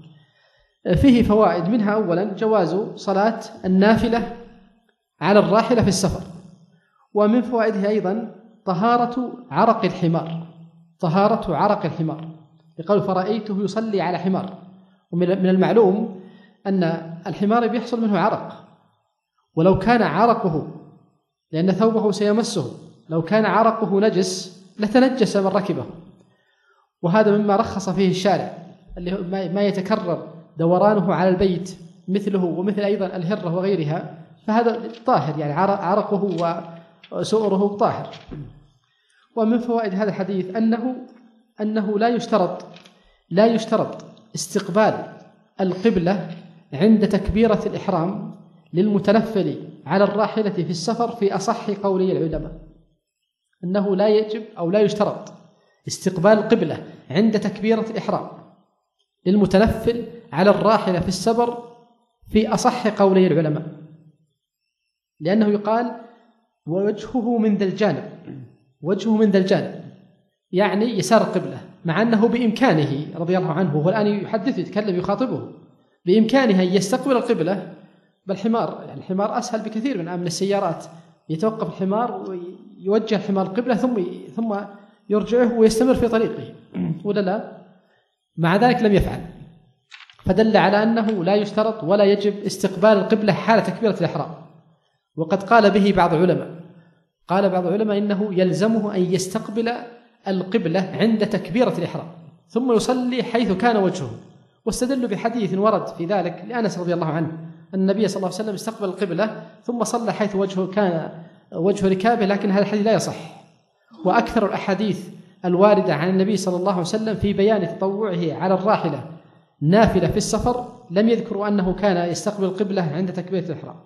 S2: فيه فوائد، منها أولا جواز صلاة النافلة على الراحلة في السفر، ومن فوائده أيضا طهارة عرق الحمار طهارة عرق الحمار يقول: فرأيته يصلي على حمار. ومن المعلوم أن الحمار بيحصل منه عرق، ولو كان عرقه لأن ثوبه سيمسه لو كان عرقه نجس لتنجس من ركبه، وهذا مما رخص فيه الشارع، اللي ما يتكرر دورانه على البيت مثله ومثل أيضا الهرة وغيرها، فهذا طاهر، يعني عرقه وسؤره طاهر. ومن فوائد هذا الحديث أنه أنه لا يشترط لا يشترط استقبال القبلة عند تكبيرة الإحرام للمتنفل على الراحلة في السفر في أصح قولي العلماء، أنه لا يجب أو لا يشترط استقبال القبلة عند تكبيرة الإحرام للمتنفل على الراحلة في السفر في أصح قولي العلماء، لأنه يقال ووجهه من ذا الجانب وجهه من ذا الجانب يعني يسار القبلة، مع أنه بإمكانه رضي الله عنه، وهو الآن يحدث يتكلم يخاطبه، بإمكانه أن يستقبل القبلة بالحمار، يعني الحمار أسهل بكثير من من السيارات، يتوقف الحمار ويوجه الحمار القبلة ثم ثم يرجعه ويستمر في طريقه، ولا لا؟ مع ذلك لم يفعل، فدل على أنه لا يشترط ولا يجب استقبال القبلة حال تكبيرة الإحرام. وقد قال به بعض العلماء قال بعض العلماء إنه يلزمه أن يستقبل القبلة عند تكبيرة الإحرام ثم يصلي حيث كان وجهه، واستدل بحديث ورد في ذلك لأنس رضي الله عنه أن النبي صلى الله عليه وسلم استقبل القبلة ثم صلى حيث وجهه كان وجه ركابه، لكن هذا الحديث لا يصح. وأكثر الأحاديث الواردة عن النبي صلى الله عليه وسلم في بيان تطوعه على الراحلة نافلة في السفر لم يذكروا أنه كان يستقبل القبلة عند تكبيرة الإحرام.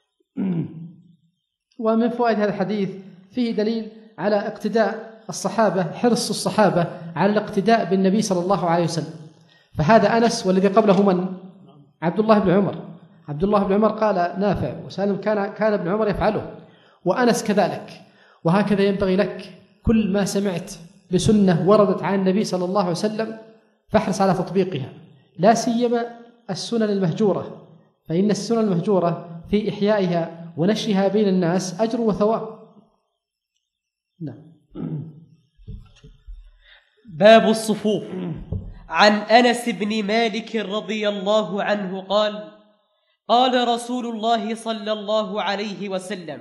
S2: ومن فوائد هذا الحديث فيه دليل على اقتداء الصحابة، حرص الصحابة على الاقتداء بالنبي صلى الله عليه وسلم. فهذا أنس، والذي قبله من؟ عبد الله بن عمر. عبد الله بن عمر قال نافع، وسالم كان كان ابن عمر يفعله، وأنس كذلك. وهكذا ينبغي لك كل ما سمعت بسنة وردت عن النبي صلى الله عليه وسلم فاحرص على تطبيقها، لا سيما السنن المهجورة، فإن السنن المهجورة في إحيائها ونشرها بين الناس أجر وثواب. نعم.
S1: باب الصفوف. عن أنس بن مالك رضي الله عنه قال: قال رسول الله صلى الله عليه وسلم: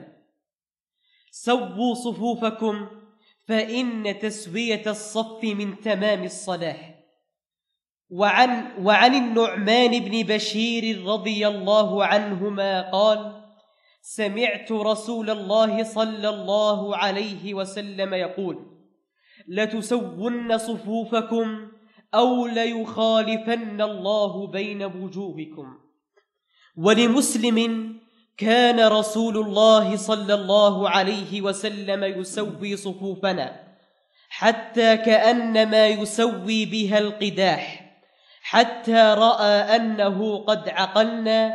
S1: سووا صفوفكم فإن تسوية الصف من تمام الصلاح. وعن, وعن النعمان بن بشير رضي الله عنهما قال: سمعت رسول الله صلى الله عليه وسلم يقول: لتسون صفوفكم أو ليخالفن الله بين وجوهكم. ولمسلم: كان رسول الله صلى الله عليه وسلم يسوي صفوفنا حتى كأنما يسوي بها القداح، حتى رأى أنه قد عقلنا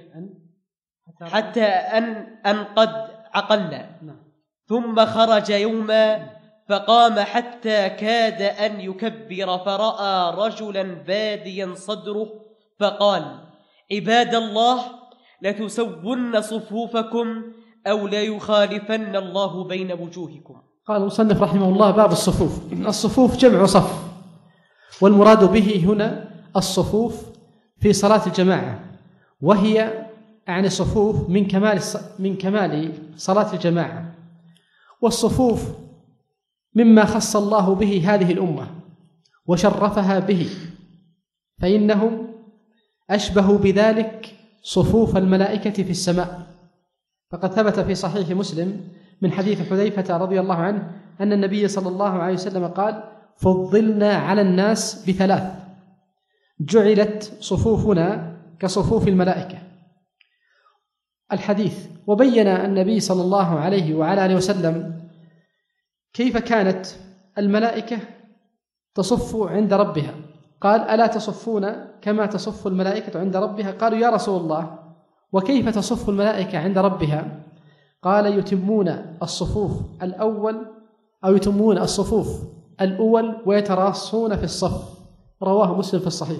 S1: حتى أن, أن قد عقلنا. ثم خرج يوما فقام حتى كاد أن يكبر، فرأى رجلا باديا صدره فقال: عباد الله، لتسون صفوفكم أو ليخالفن الله بين وجوهكم.
S2: قال المصنف رحمه الله: باب الصفوف. الصفوف جمع صف، والمراد به هنا الصفوف في صلاة الجماعة، وهي يعني صفوف من كمال من كمال صلاة الجماعة. والصفوف مما خص الله به هذه الأمة وشرفها به، فإنهم أشبهوا بذلك صفوف الملائكة في السماء. فقد ثبت في صحيح مسلم من حديث حذيفة رضي الله عنه أن النبي صلى الله عليه وسلم قال: فضلنا على الناس بثلاث: جعلت صفوفنا كصفوف الملائكة. الحديث. وبين النبي صلى الله عليه وعلى آله وسلم كيف كانت الملائكة تصف عند ربها. قال: ألا تصفون كما تصف الملائكة عند ربها؟ قالوا: يا رسول الله، وكيف تصف الملائكة عند ربها؟ قال: يتمون الصفوف الأول أو يتمون الصفوف الأول ويتراصون في الصف. رواه مسلم في الصحيح.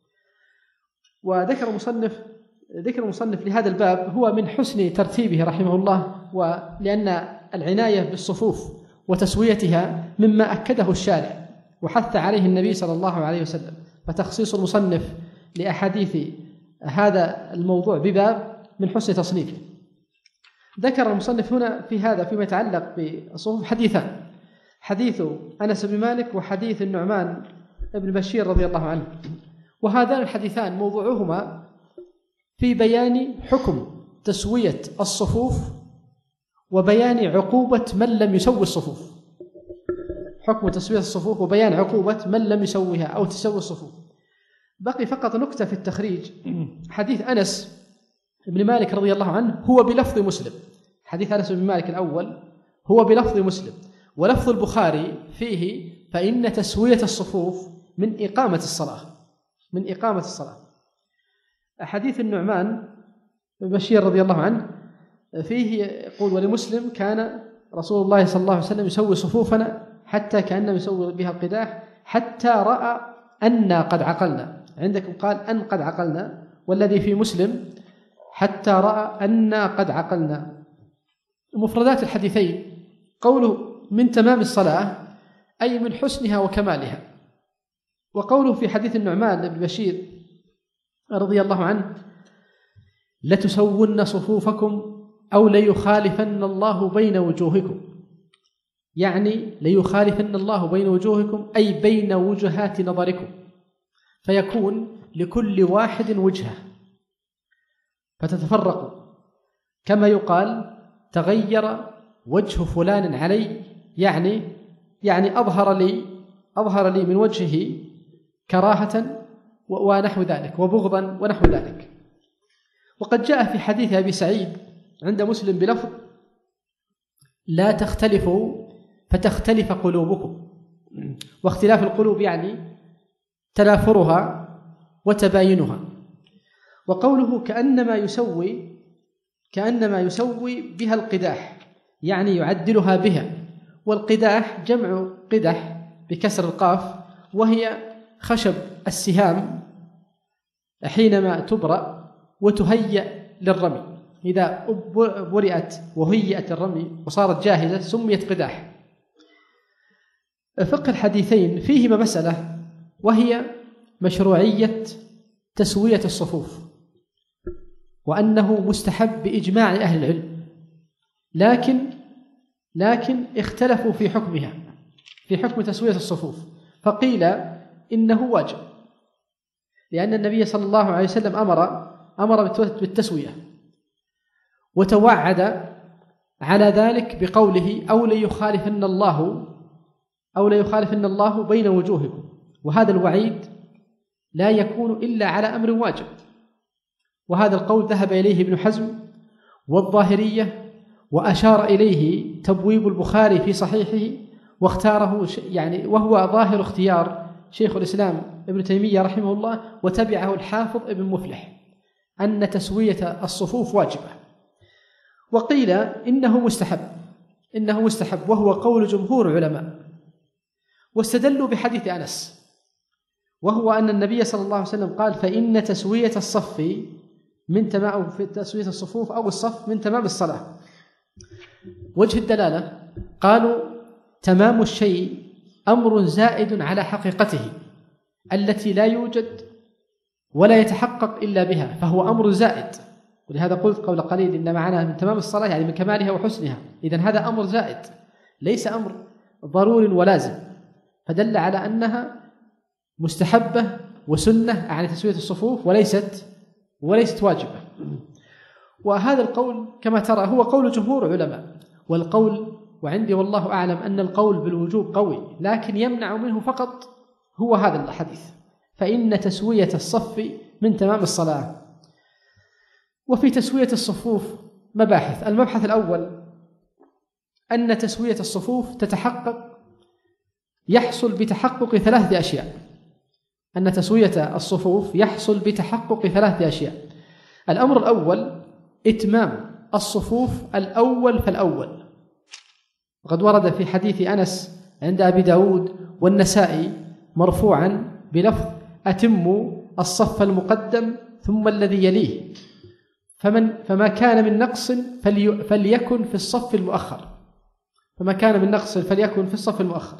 S2: وذكر المصنف ذكر المصنف لهذا الباب هو من حسن ترتيبه رحمه الله، ولأن العناية بالصفوف وتسويتها مما أكده الشارع وحث عليه النبي صلى الله عليه وسلم، فتخصيص المصنف لأحاديث هذا الموضوع بباب من حسن تصنيفه. ذكر المصنف هنا في هذا فيما يتعلق بالصفوف حديثان: حديث أنس بن مالك وحديث النعمان بن بشير رضي الله عنه. وهذان الحديثان موضوعهما في بيان حكم تسوية الصفوف وبيان عقوبة من لم يسوي الصفوف. حكم تسوية الصفوف وبيان عقوبة من لم يسويها أو تسوي الصفوف. بقي فقط نكتة في التخريج. حديث أنس بن مالك رضي الله عنه هو بلفظ مسلم. حديث أنس بن مالك الأول هو بلفظ مسلم، ولفظ البخاري فيه: فإن تسوية الصفوف من إقامة الصلاة من إقامة الصلاة. حديث النعمان بن بشير رضي الله عنه فيه يقول: ولمسلم: كان رسول الله صلى الله عليه وسلم يسوي صفوفنا حتى كأنه يسوي بها القداح، حتى رأى أننا قد عقلنا. عندكم قال: أن قد عقلنا، والذي في مسلم: حتى رأى أننا قد عقلنا. مفردات الحديثين: قوله من تمام الصلاة أي من حسنها وكمالها. وقوله في حديث النعمان بن بشير رضي الله عنه: لتسون صفوفكم أو ليخالفن الله بين وجوهكم، يعني ليخالفن الله بين وجوهكم أي بين وجهات نظركم، فيكون لكل واحد وجهة فتتفرقوا، كما يقال: تغير وجه فلان علي، يعني يعني أظهر لي أظهر لي من وجهه كراهة ونحو ذلك، وبغضا ونحو ذلك. وقد جاء في حديث أبي سعيد عند مسلم بلفظ: لا تختلفوا فتختلف قلوبكم. واختلاف القلوب يعني تنافرها وتباينها. وقوله كأنما يسوي كأنما يسوي بها القداح، يعني يعدلها بها. والقداح جمع قدح بكسر القاف، وهي خشب السهام حينما تبرأ وتهيأ للرمي. إذا برئت وهيئت الرمي وصارت جاهزة سميت قداح. فقه الحديثين فيهما مسألة، وهي مشروعية تسوية الصفوف، وأنه مستحب بإجماع أهل العلم، لكن لكن اختلفوا في حكمها، في حكم تسوية الصفوف. فقيل إنه واجب، لأن النبي صلى الله عليه وسلم أمر أمر بالتسوية، وتوعد على ذلك بقوله: أو ليخالفن الله أو ليخالفن الله بين وجوهكم. وهذا الوعيد لا يكون إلا على أمر واجب، وهذا القول ذهب إليه ابن حزم والظاهرية، وأشار إليه تبويب البخاري في صحيحه، واختاره يعني وهو ظاهر اختيار شيخ الإسلام ابن تيمية رحمه الله، وتبعه الحافظ ابن مفلح، أن تسوية الصفوف واجبة. وقيل إنه مستحب إنه مستحب وهو قول جمهور العلماء، واستدلوا بحديث أنس، وهو أن النبي صلى الله عليه وسلم قال: فإن تسوية الصف من تمام في تسوية الصفوف أو الصف من تمام الصلاة. وجه الدلالة قالوا: تمام الشيء أمر زائد على حقيقته التي لا يوجد ولا يتحقق إلا بها، فهو أمر زائد. ولهذا قلت قبل قليل إن معنا من تمام الصلاة يعني من كمالها وحسنها، إذن هذا أمر زائد ليس أمر ضروري ولازم، فدل على أنها مستحبة وسنة عن تسوية الصفوف وليست وليست واجبة. وهذا القول كما ترى هو قول جمهور علماء، والقول وعندي والله أعلم أن القول بالوجوب قوي، لكن يمنع منه فقط هو هذا الحديث: فإن تسوية الصف من تمام الصلاة. وفي تسوية الصفوف مباحث. المبحث الأول أن تسوية الصفوف تتحقق يحصل بتحقق ثلاث أشياء أن تسوية الصفوف يحصل بتحقق ثلاث أشياء. الأمر الأول إتمام الصفوف الأول فالأول، وقد ورد في حديث أنس عند أبي داود والنسائي مرفوعا بلفظ: أتموا الصف المقدم ثم الذي يليه، فمن فما كان من نقص فلي فليكن في الصف المؤخر فما كان من نقص فليكن في الصف المؤخر.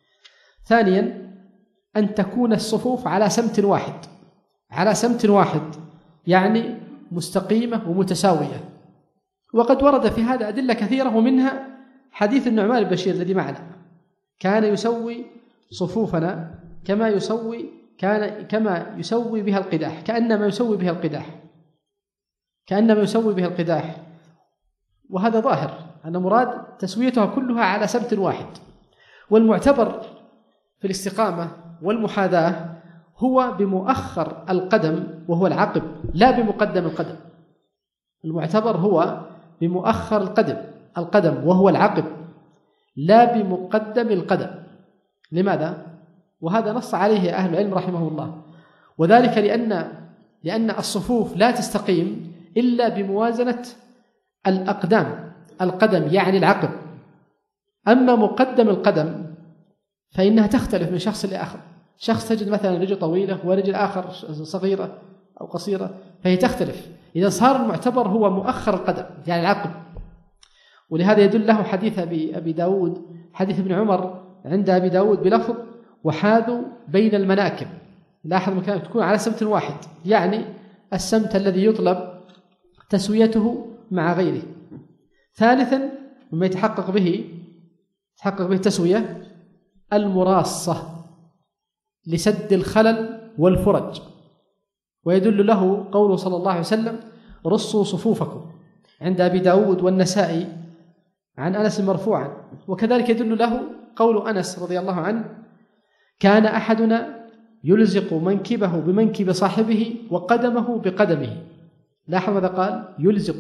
S2: ثانيا أن تكون الصفوف على سمت واحد على سمت واحد يعني مستقيمة ومتساوية، وقد ورد في هذا أدلة كثيرة، ومنها حديث النعمان البشير الذي معنا: كان يسوي صفوفنا كما يسوي كان كما يسوي بها القداح كأنما يسوي بها القداح كأنما يسوي بها القداح وهذا ظاهر أن مراد تسويتها كلها على سمت واحد. والمعتبر في الاستقامة والمحاذاة هو بمؤخر القدم وهو العقب، لا بمقدم القدم. المعتبر هو بمؤخر القدم القدم وهو العقب، لا بمقدم القدم. لماذا؟ وهذا نص عليه أهل العلم رحمه الله، وذلك لأن لأن الصفوف لا تستقيم إلا بموازنة الأقدام القدم يعني العقب. أما مقدم القدم فإنها تختلف من شخص لآخر، شخص تجد مثلا رجل طويلة ورجل آخر صغيرة أو قصيرة، فهي تختلف. إذا صار المعتبر هو مؤخر القدم يعني العقب. ولهذا يدل له حديث أبي داود حديث ابن عمر عند أبي داود بلفظ: وحاذوا بين المناكب. لاحظ مكان تكون على سمت واحد، يعني السمت الذي يطلب تسويته مع غيره. ثالثا مما يتحقق به تحقق به التسوية المراصة لسد الخلل والفرج، ويدل له قوله صلى الله عليه وسلم: رصوا صفوفكم عند أبي داود والنسائي عن أنس مرفوعا. وكذلك يدل له قول أنس رضي الله عنه: كان أحدنا يلزق منكبه بمنكب صاحبه وقدمه بقدمه. لاحظ ماذا قال؟ يلزق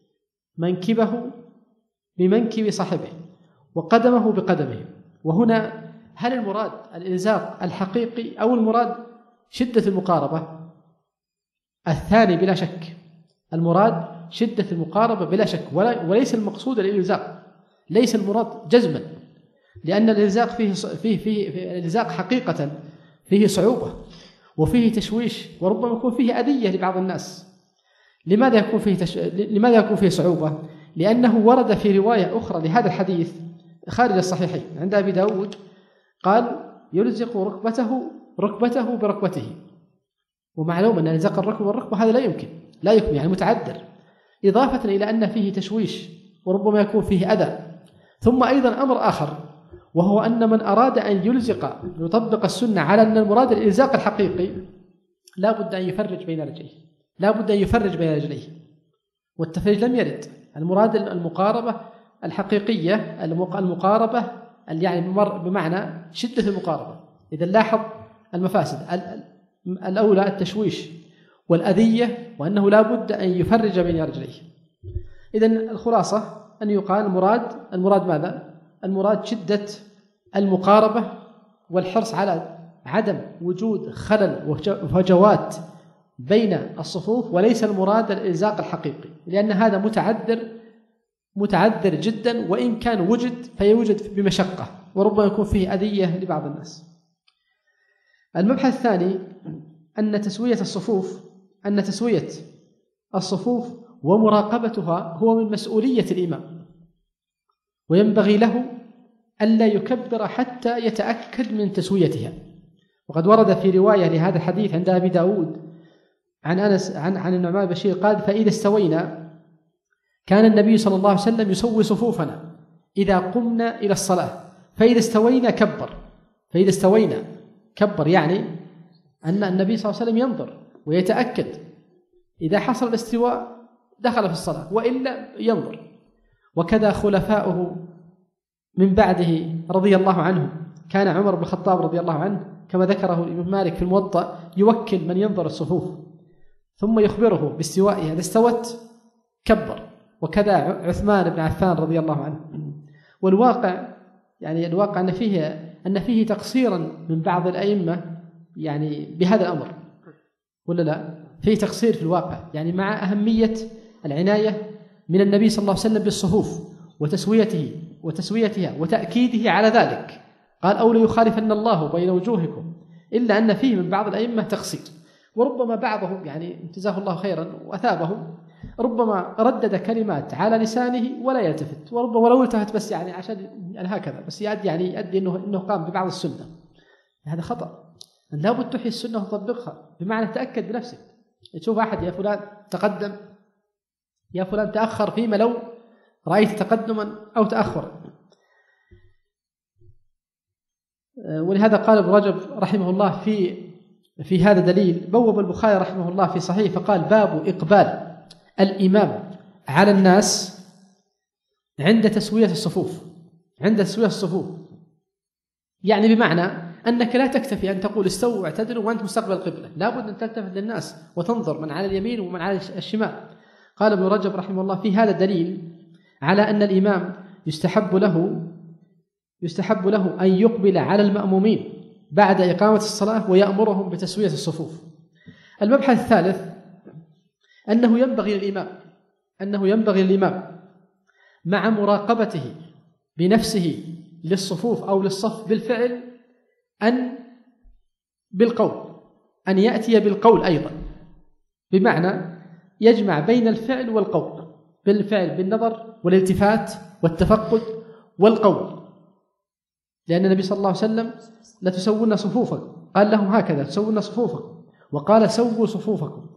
S2: منكبه بمنكب صاحبه وقدمه بقدمه. وهنا هل المراد الإلزاق الحقيقي أو المراد شدة المقاربة؟ الثاني بلا شك، المراد شدة المقاربة بلا شك، وليس المقصود الإلزاق، ليس المراد جزما، لأن الإلزاق فيه فيه فيه, فيه الإلزاق حقيقة فيه صعوبة، وفيه تشويش وربما يكون فيه أذية لبعض الناس. لماذا يكون فيه تش... لماذا يكون فيه صعوبة؟ لأنه ورد في رواية أخرى لهذا الحديث خارج الصحيحين عند أبي داود قال يلزق ركبته ركبته بركبته، ومعلوم أن يلزق الركبة والركبة هذا لا يمكن لا يكون يعني متعذر، إضافة إلى أن فيه تشويش وربما يكون فيه أذى. ثم أيضا أمر آخر، وهو أن من أراد أن يلزق يطبق السنة على أن المراد الإلزاق الحقيقي لا بد أن يفرج بين رجليه، لا بد أن يفرج بين رجليه، والتفريج لم يرد. المراد المقاربة الحقيقية، المقاربة يعني بمعنى شدة المقاربة. إذا لاحظ المفاسد الأولى التشويش والأذية، وأنه لا بد أن يفرج بين رجليه. إذن الخلاصة أن يقال المراد المراد ماذا؟ المراد شدة المقاربة والحرص على عدم وجود خلل وفجوات بين الصفوف، وليس المراد الإلزاق الحقيقي، لأن هذا متعذر متعذر جدا، وإن كان وجد فيوجد بمشقة وربما يكون فيه أذية لبعض الناس. المبحث الثاني أن تسوية الصفوف أن تسوية الصفوف ومراقبتها هو من مسؤولية الإمام، وينبغي له ألا يكبر حتى يتأكد من تسويتها. وقد ورد في رواية لهذا الحديث عند أبي داود عن أنس عن عن النعمان بشير قال: فإذا استوينا كان النبي صلى الله عليه وسلم يسوي صفوفنا إذا قمنا إلى الصلاة، فإذا استوينا كبر فإذا استوينا كبر يعني أن النبي صلى الله عليه وسلم ينظر ويتأكد، إذا حصل الاستواء دخل في الصلاة وإلا ينظر. وكذا خلفاؤه من بعده رضي الله عنه، كان عمر بن الخطاب رضي الله عنه كما ذكره الإمام مالك في الموطأ يوكل من ينظر الصفوف ثم يخبره باستوائها، إذا استوت كبر. وكذا عثمان بن عفان رضي الله عنه. والواقع يعني الواقع أن فيه أن فيه تقصيرا من بعض الأئمة يعني بهذا الأمر، ولا لا؟ فيه تقصير في الواقع، يعني مع أهمية العناية من النبي صلى الله عليه وسلم بالصفوف وتسويته وتسويتها وتأكيده على ذلك، قال: أو ليخالفن الله بين وجوهكم، إلا أن فيه من بعض الأئمة تقصير، وربما بعضهم يعني جزاه الله خيرا وأثابهم ربما ردد كلمات على لسانه ولا يلتفت، وربما ولو التفت بس يعني عشان يعني هكذا بس يؤدي يعني يؤدي إنه إنه قام ببعض السنة. هذا خطأ، لا بد تحيي السنة وتطبقها، بمعنى تأكد بنفسك. تشوف أحد يا فلان تقدم، يا فلان تأخر، فيما لو رأيت تقدما أو تأخرا. ولهذا قال ابن رجب رحمه الله في في هذا دليل، بوب البخاري رحمه الله في صحيح فقال: باب إقبال الإمام على الناس عند تسوية الصفوف عند تسوية الصفوف يعني بمعنى أنك لا تكتفي أن تقول استووا واعتدلوا وأنت مستقبل القبلة، لا بد أن تلتفت للناس وتنظر من على اليمين ومن على الشمال. قال ابن رجب رحمه الله: في هذا دليل على أن الإمام يستحب له يستحب له أن يقبل على المأمومين بعد إقامة الصلاة ويأمرهم بتسوية الصفوف. المبحث الثالث أنه ينبغي للإمام أنه ينبغي للإمام مع مراقبته بنفسه للصفوف أو للصف بالفعل أن بالقول أن يأتي بالقول أيضا، بمعنى يجمع بين الفعل والقول، بالفعل بالنظر والالتفات والتفقد والقول، لأن النبي صلى الله عليه وسلم: لا تسوون صفوفكم، قال لهم هكذا تسوون صفوفكم، وقال: سووا صفوفكم.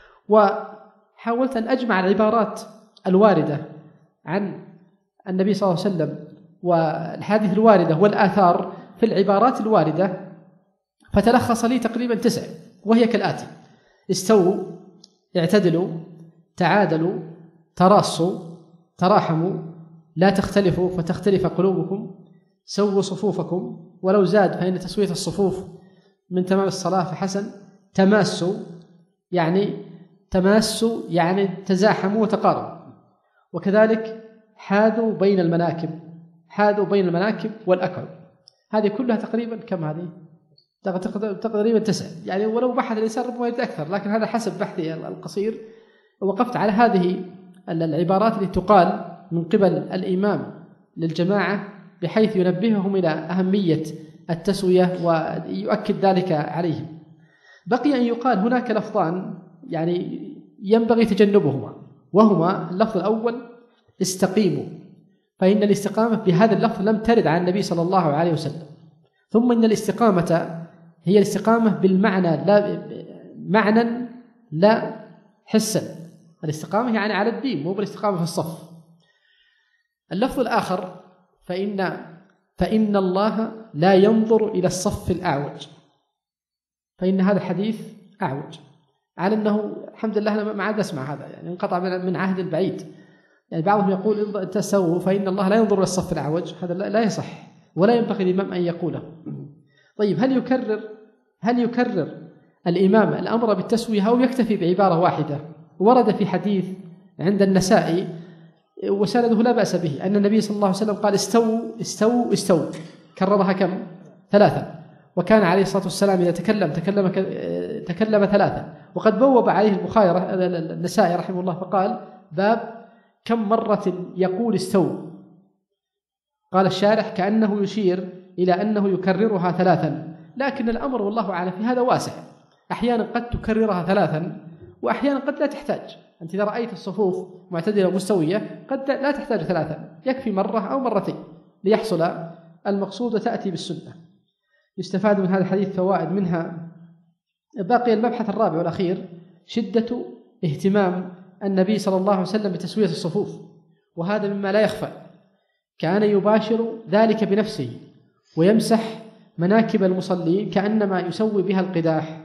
S2: وحاولت أن أجمع العبارات الواردة عن النبي صلى الله عليه وسلم والحديث الواردة والآثار في العبارات الواردة، فتلخص لي تقريبا تسع، وهي كالآتي: استووا، اعتدلوا، تعادلوا، تراصوا، تراحموا، لا تختلفوا فتختلف قلوبكم، سووا صفوفكم، ولو زاد فإن تسوية الصفوف من تمام الصلاة فحسن، تماسوا يعني تماسوا يعني تزاحموا وتقاربوا، وكذلك حاذوا بين المناكب حاذوا بين المناكب والأكعب. هذه كلها تقريبا كم هذه؟ تقريبا تسع، يعني ولو بحث الإنسان ربما يجد أكثر، لكن هذا حسب بحثي القصير وقفت على هذه العبارات التي تقال من قبل الإمام للجماعة بحيث ينبههم إلى أهمية التسوية ويؤكد ذلك عليهم. بقي أن يقال هناك لفظان يعني ينبغي تجنبهما، وهما اللفظ الأول استقيموا، فإن الاستقامة بهذا اللفظ لم ترد عن النبي صلى الله عليه وسلم. ثم إن الاستقامة هي الاستقامة بالمعنى لا معنى لا حسا، الاستقامة يعني على الدين مو بالاستقامة في الصف. اللفظ الآخر فإن فإن الله لا ينظر إلى الصف الأعوج، فإن هذا الحديث أعوج، على أنه الحمد لله أنا ما عاد أسمع هذا، يعني انقطع من عهد البعيد. يعني بعضهم يقول تسووا فإن الله لا ينظر إلى الصف الأعوج، هذا لا يصح ولا ينبغي للإمام أن يقوله. طيب هل يكرر هل يكرر الإمام الأمر بالتسوية أو يكتفي بعبارة واحدة؟ ورد في حديث عند النسائي وسنده لا بأس به أن النبي صلى الله عليه وسلم قال استووا استووا استووا، كررها كم؟ ثلاثة. وكان عليه الصلاة والسلام إذا تكلم تكلم تكلم ثلاثة. وقد بوب عليه البخاري النسائي رحمه الله فقال باب كم مرة يقول استووا، قال الشارح كأنه يشير إلى أنه يكررها ثلاثا، لكن الأمر والله أعلم في هذا واسع، أحيانا قد تكررها ثلاثا وأحيانا قد لا تحتاج. أنت إذا رأيت الصفوف معتدلة ومستوية قد لا تحتاج ثلاثا، يكفي مرة أو مرتين ليحصل المقصود وتأتي بالسنة. يستفاد من هذا الحديث فوائد، منها باقي المبحث الرابع والأخير شدة اهتمام النبي صلى الله عليه وسلم بتسوية الصفوف، وهذا مما لا يخفى، كان يباشر ذلك بنفسه ويمسح مناكب المصلين كأنما يسوي بها القداح.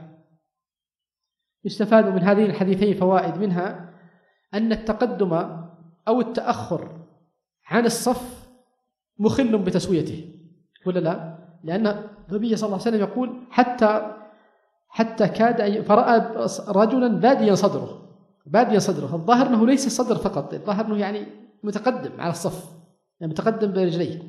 S2: يستفاد من هذين الحديثين فوائد، منها أن التقدم أو التأخر عن الصف مخل بتسويته ولا لا؟ لأن النبي صلى الله عليه وسلم يقول حتى حتى كاد فرأى رجلا باديا صدره باديا صدره الظاهر أنه ليس الصدر فقط، الظاهر أنه يعني متقدم على الصف، يعني متقدم برجليه،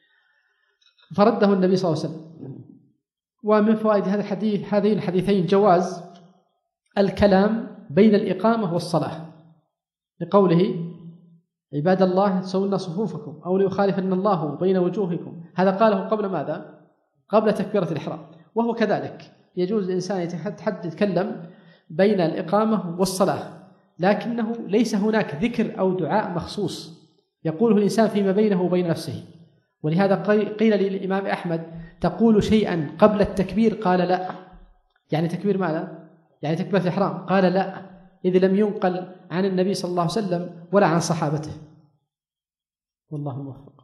S2: فرده النبي صلى الله عليه وسلم. ومن فوائد هذا الحديث هذين الحديثين جواز الكلام بين الإقامة والصلاة، لقوله عباد الله تسوون صفوفكم أو ليخالفن الله بين وجوهكم، هذا قاله قبل ماذا؟ قبل تكبيرة الإحرام. وهو كذلك يجوز الإنسان يتكلم بين الإقامة والصلاة، لكنه ليس هناك ذكر أو دعاء مخصوص يقوله الإنسان فيما بينه وبين نفسه. ولهذا قيل للإمام أحمد تقول شيئا قبل التكبير؟ قال لا. يعني تكبير ماذا؟ يعني تكبيرة الإحرام؟ قال لا، إذ لم ينقل عن النبي صلى الله عليه وسلم ولا عن صحابته. والله موفق.